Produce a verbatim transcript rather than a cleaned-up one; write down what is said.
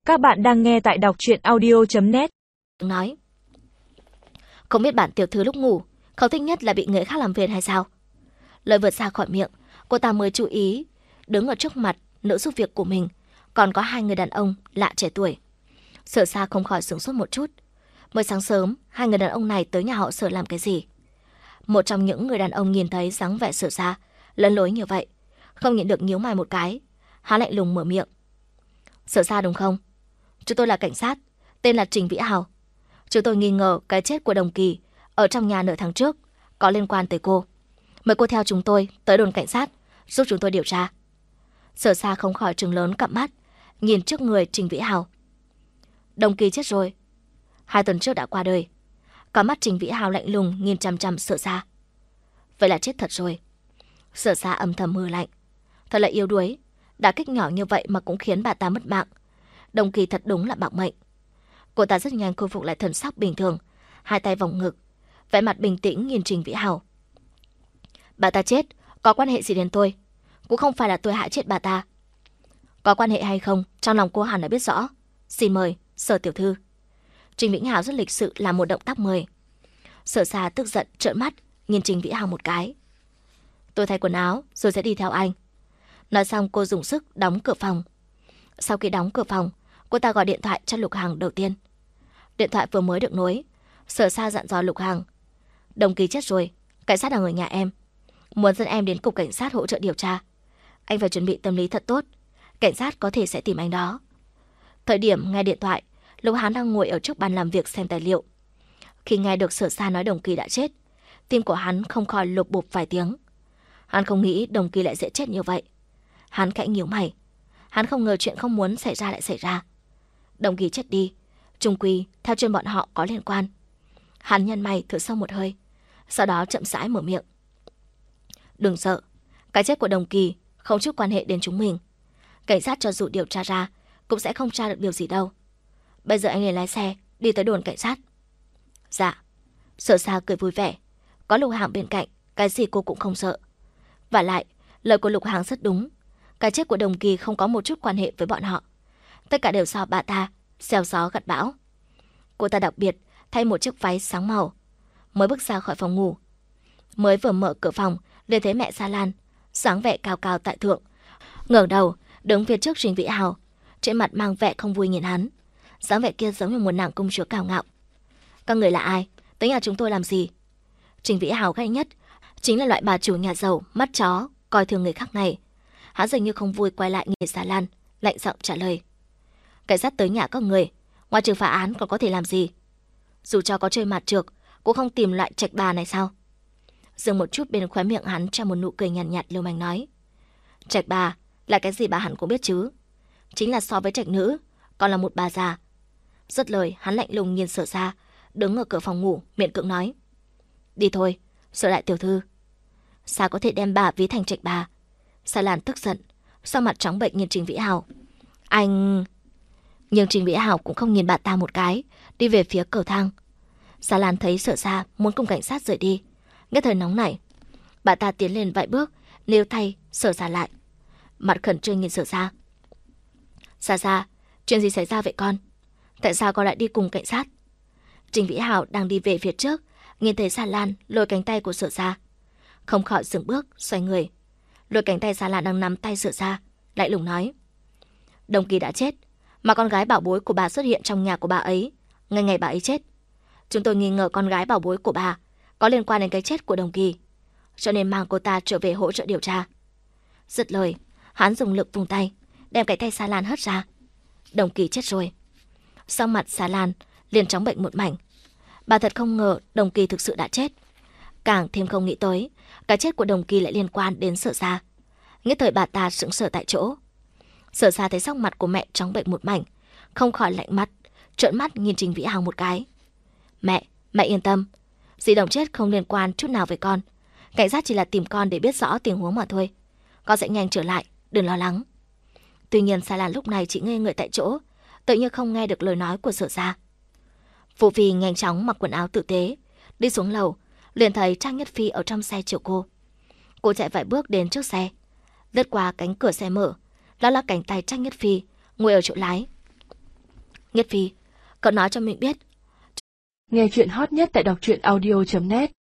Các bạn đang nghe tại đọc truyện audio chấm net. Nói, không biết bản tiểu thư lúc ngủ không thích nhất là bị người khác làm phiền hay sao? Lời vượt ra khỏi miệng, cô ta mới chú ý đứng ở trước mặt nữ giúp việc của mình còn có hai người đàn ông lạ trẻ tuổi. Sở Sa không khỏi sửng sốt một chút. Mới sáng sớm, hai người đàn ông này tới nhà họ Sở làm cái gì? Một trong những người đàn ông nhìn thấy dáng vẻ Sở Sa lấn lối như vậy, không nhịn được nhíu mày một cái. Hắn lạnh lùng mở miệng. Sở Sa đúng không? Chúng tôi là cảnh sát, tên là Trình Vĩ Hào. Chúng tôi nghi ngờ cái chết của Đồng Kỳ ở trong nhà nửa tháng trước có liên quan tới cô. Mời cô theo chúng tôi tới đồn cảnh sát giúp chúng tôi điều tra. Sở Sa không khỏi trừng lớn cặp mắt, nhìn trước người Trình Vĩ Hào. Đồng Kỳ chết rồi. Hai tuần trước đã qua đời. Có mắt Trình Vĩ Hào lạnh lùng nhìn chằm chằm Sở Sa. Vậy là chết thật rồi. Sở Sa âm thầm hừ lạnh. Thật là yếu đuối, đả kích nhỏ như vậy mà cũng khiến bà ta mất mạng. Đồng Kỳ thật đúng là bạo mệnh. Cô ta rất nhanh khôi phục lại thần sắc bình thường, hai tay vòng ngực, vẻ mặt bình tĩnh nhìn Trình Vĩ Hào. Bà ta chết có quan hệ gì đến tôi? Cũng không phải là tôi hại chết bà ta. Có quan hệ hay không, trong lòng cô hẳn đã biết rõ. Xin mời, Sở tiểu thư. Trình Vĩ Hào rất lịch sự làm một động tác mời. Sở Sa tức giận trợn mắt nhìn Trình Vĩ Hào một cái. Tôi thay quần áo rồi sẽ đi theo anh. Nói xong cô dùng sức đóng cửa phòng. Sau khi đóng cửa phòng, cô ta gọi điện thoại cho Lục Hằng đầu tiên. Điện thoại vừa mới được nối, Sở Sa dặn dò Lục Hằng. Đồng Kỳ chết rồi, cảnh sát đang ở nhà em, muốn dẫn em đến cục cảnh sát hỗ trợ điều tra. Anh phải chuẩn bị tâm lý thật tốt, cảnh sát có thể sẽ tìm anh đó. Thời điểm nghe điện thoại, Lục Hán đang ngồi ở trước bàn làm việc xem tài liệu. Khi nghe được Sở Sa nói Đồng Kỳ đã chết, tim của hắn không khỏi lục bụp vài tiếng. Hắn không nghĩ Đồng Kỳ lại dễ chết như vậy. Hắn khẽ nhíu mày. Hắn không ngờ chuyện không muốn xảy ra lại xảy ra. Đồng Kỳ chết đi, chung quy theo chân bọn họ có liên quan. Hắn nhăn mày thở sâu một hơi, sau đó chậm rãi mở miệng. Đừng sợ, cái chết của Đồng Kỳ không chút quan hệ đến chúng mình. Cảnh sát cho dù điều tra ra cũng sẽ không tra được điều gì đâu. Bây giờ anh liền lái xe đi tới đồn cảnh sát. Dạ. Sở Sa cười vui vẻ. Có Lục Hằng bên cạnh, cái gì cô cũng không sợ. Và lại, lời của Lục Hằng rất đúng. Cái chết của Đồng Kỳ không có một chút quan hệ với bọn họ. Tất cả đều do bà ta xeo gió gặt bão. Cô ta đặc biệt thay một chiếc váy sáng màu, mới bước ra khỏi phòng ngủ. Mới vừa mở cửa phòng liền thấy mẹ Sa Lan, dáng vẻ cao cao tại thượng, ngẩng đầu đứng phía trước Trình Vĩ Hào, trên mặt mang vẻ không vui nhìn hắn. Dáng vẻ kia giống như một nàng công chúa cao ngạo. Các người là ai? Tới nhà chúng tôi làm gì? Trình Vĩ Hào ghét nhất chính là loại bà chủ nhà giàu mắt chó coi thường người khác này. Hắn dường như không vui quay lại nhìn Sa Lan, lạnh giọng trả lời. Cảnh sát tới nhà các người, ngoài trừ phá án còn có thể làm gì? Dù cho có chơi mặt trược, cũng không tìm loại trạch bà này sao? Dừng một chút bên khóe miệng hắn cho một nụ cười nhàn nhạt, nhạt lưu manh nói. Trạch bà là cái gì bà hẳn cũng biết chứ? Chính là so với trạch nữ, còn là một bà già. Dứt lời, hắn lạnh lùng nhìn Sở Sa, đứng ở cửa phòng ngủ, miệng cưỡng nói. Đi thôi, Sở đại tiểu thư. Sao có thể đem bà ví thành trạch bà? Sa Lan tức giận, sau mặt trắng bệch nhìn Trình Vĩ Hào. Anh... Nhưng Trình Vĩ Hào cũng không nhìn bà ta một cái, đi về phía cầu thang. Sa Lan thấy Sở Sa muốn cùng cảnh sát rời đi, nhất thời nóng nảy. Bà ta tiến lên vài bước, níu tay Sở Sa lại, mặt khẩn trương nhìn Sở Sa. Sa Sa, chuyện gì xảy ra vậy con? Tại sao con lại đi cùng cảnh sát? Trình Vĩ Hào đang đi về phía trước, nhìn thấy Sa Lan lôi cánh tay của Sở Sa, không khỏi dừng bước, xoay người, lôi cánh tay Sa Lan đang nắm tay Sở Sa, lạnh lùng nói. Đồng Kỳ đã chết, mà con gái bảo bối của bà xuất hiện trong nhà của bà ấy ngay ngày bà ấy chết. Chúng tôi nghi ngờ con gái bảo bối của bà có liên quan đến cái chết của Đồng Kỳ, cho nên mang cô ta trở về hỗ trợ điều tra. Dứt lời, hắn dùng lực vùng tay, đem cái tay Sa Lan hất ra. Đồng Kỳ chết rồi. Sau mặt Sa Lan liền trắng bệnh một mảnh. Bà thật không ngờ Đồng Kỳ thực sự đã chết, càng thêm không nghĩ tới cái chết của Đồng Kỳ lại liên quan đến Sở Sa. Nhất thời bà ta sững sờ tại chỗ. Sở Sa thấy sắc mặt của mẹ trắng bệnh một mảnh, không khỏi lạnh mắt, trợn mắt nhìn Trình Vĩ Hào một cái. Mẹ, mẹ yên tâm, dì Đồng chết không liên quan chút nào với con. Cảnh sát chỉ là tìm con để biết rõ tình huống mà thôi. Con sẽ nhanh trở lại, đừng lo lắng. Tuy nhiên Sa Lan lúc này chỉ ngây người tại chỗ, tự như không nghe được lời nói của Sở Sa. Phụ Phi nhanh chóng mặc quần áo tử tế, đi xuống lầu, liền thấy Trang Nhất Phi ở trong xe chở cô. Cô chạy vài bước đến trước xe, lướt qua cánh cửa xe mở, đó là cánh tay Trang Nhất Phi ngồi ở chỗ lái. Nhất Phi, cậu nói cho mình biết. Nghe chuyện hot nhất tại đọc truyện audio chấm net